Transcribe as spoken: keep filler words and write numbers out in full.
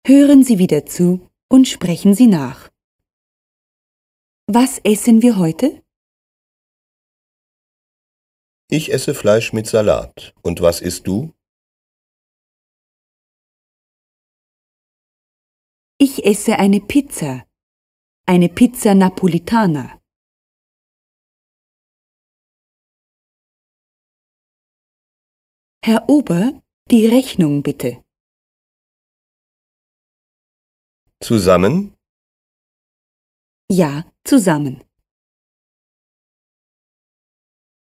Hören Sie wieder zu und sprechen Sie nach. Was essen wir heute? Ich esse Fleisch mit Salat. Und was isst du? Ich esse eine Pizza. Eine Pizza Napolitana. Herr Ober, die Rechnung bitte. Zusammen? Ja, zusammen.